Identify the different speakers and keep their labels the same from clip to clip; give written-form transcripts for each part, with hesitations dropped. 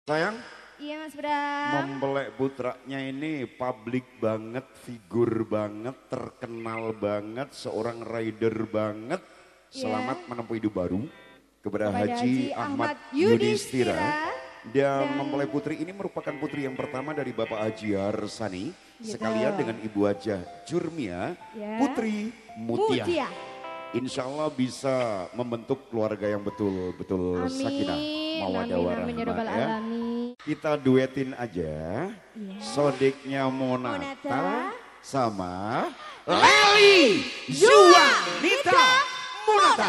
Speaker 1: Sayang?
Speaker 2: Iya Mas Bram.
Speaker 1: Mempelai putranya ini publik banget, figur banget, terkenal banget, seorang rider banget. Selamat menempuh hidup baru kepada Haji Ahmad Yudhistira. Dan mempelai putri ini merupakan putri yang pertama dari Bapak Haji Harsani. Sekalian dengan Ibu Haja Jurmia, Putri Mutia. Insya Allah bisa membentuk keluarga yang betul-betul sakinah, mawaddah warahmah ya. Kita duetin aja Sodeknya Monata sama Lely Juanita Monata.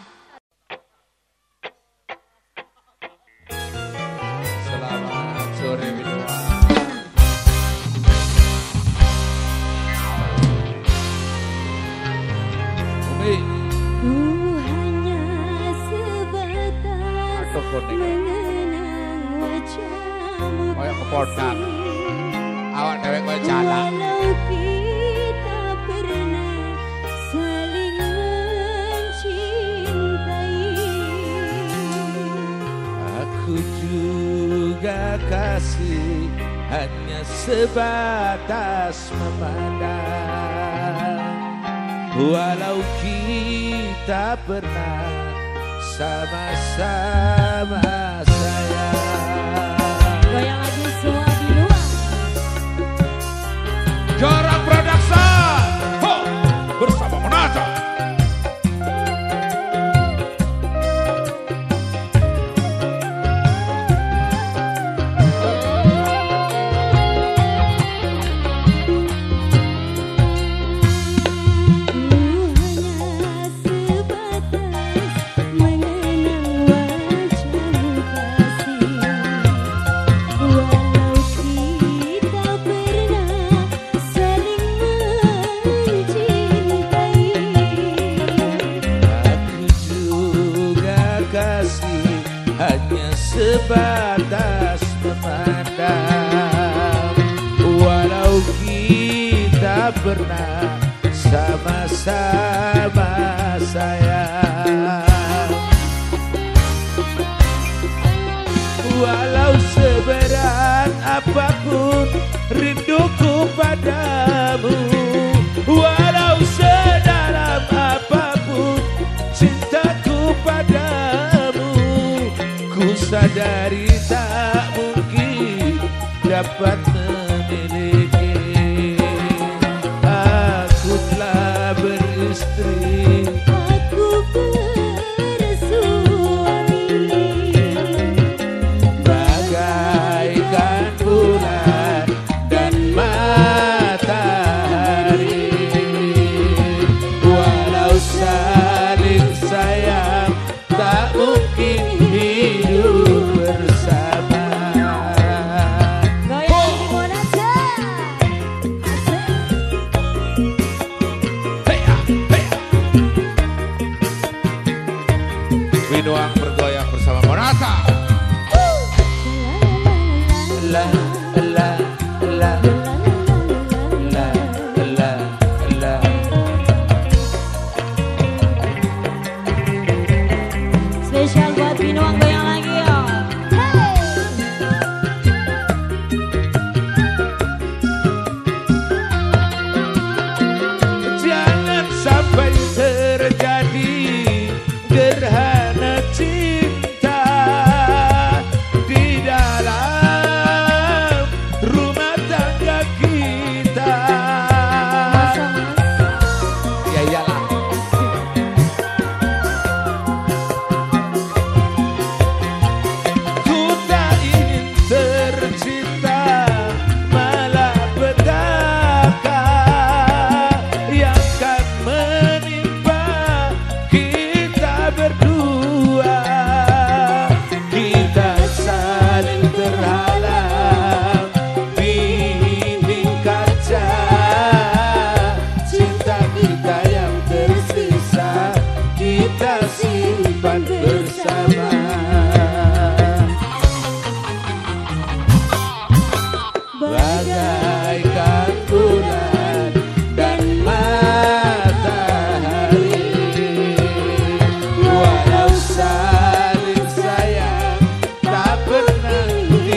Speaker 3: Selamat sore Binoa.
Speaker 2: Hanya sebatas mengenang wajahmu.
Speaker 3: Kayak kepodak. Awak dewek kowe jalan.
Speaker 2: Walau kita pernah saling mencintai.
Speaker 3: Aku juga kasih hanya sebatas memandang. Walau kita pernah sama-sama sayang.
Speaker 2: Goyang lagi semua di luar.
Speaker 3: Jorak Production bersama Monata. Hanya sebatas memandang. Walau kita pernah sama-sama sayang. Walau seberat apapun rinduku padamu, walau sedalam apapun cintaku padamu, ku sadari tak mungkin dapat memiliki. Aku telah beristri,
Speaker 2: Aku bersuami,
Speaker 3: bagaikan bulan dan matahari. Walau saling sayang tak mungkin hidup bersama.
Speaker 2: goyang di Monata.
Speaker 3: Binoang bergoyang bersama Monata. La la la la la la.
Speaker 2: Spesial buat Binoang, goyang lagi ya.
Speaker 3: Jangan sampai terjadi gerhana cinta di dalam rumah tangga kita. Ya iyalah. Ku tak ingin tercinta malah petaka yang akan menimpa kita berdua. Kita saling terhalang dinding kaca. Cinta kita yang tersisa kita simpan bersama. Bagaikan bulan dan matahari. Walau saling sayang tak pernah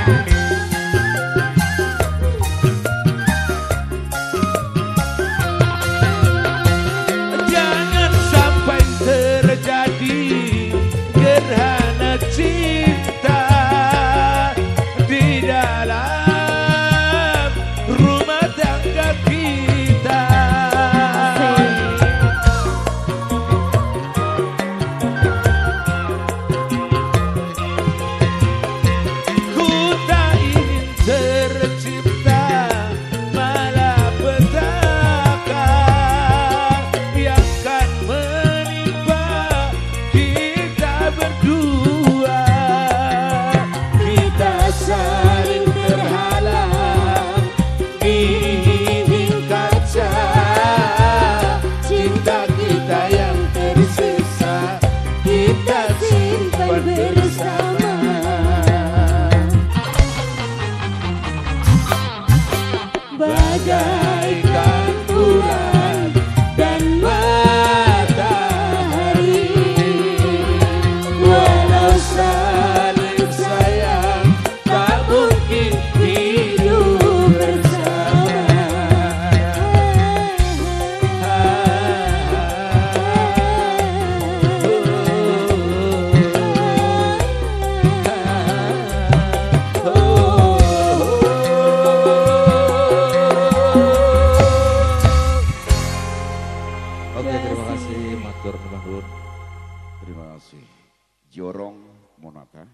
Speaker 3: Jangan sampai terjadi gerhana cinta di dalam rumah tangga kita. Ku tak ingin tercipta malapetaka yang kan menimpa kita berdua. Kita saling terhalang di dinding kaca, cinta kita yang tersisa kita simpan bersama. Bagaikan bulan dan matahari, walau saling sayang tak mungkin hidup bersama.
Speaker 4: Oke, terima kasih matur nuwun.
Speaker 1: Terima kasih. Jorong Monata.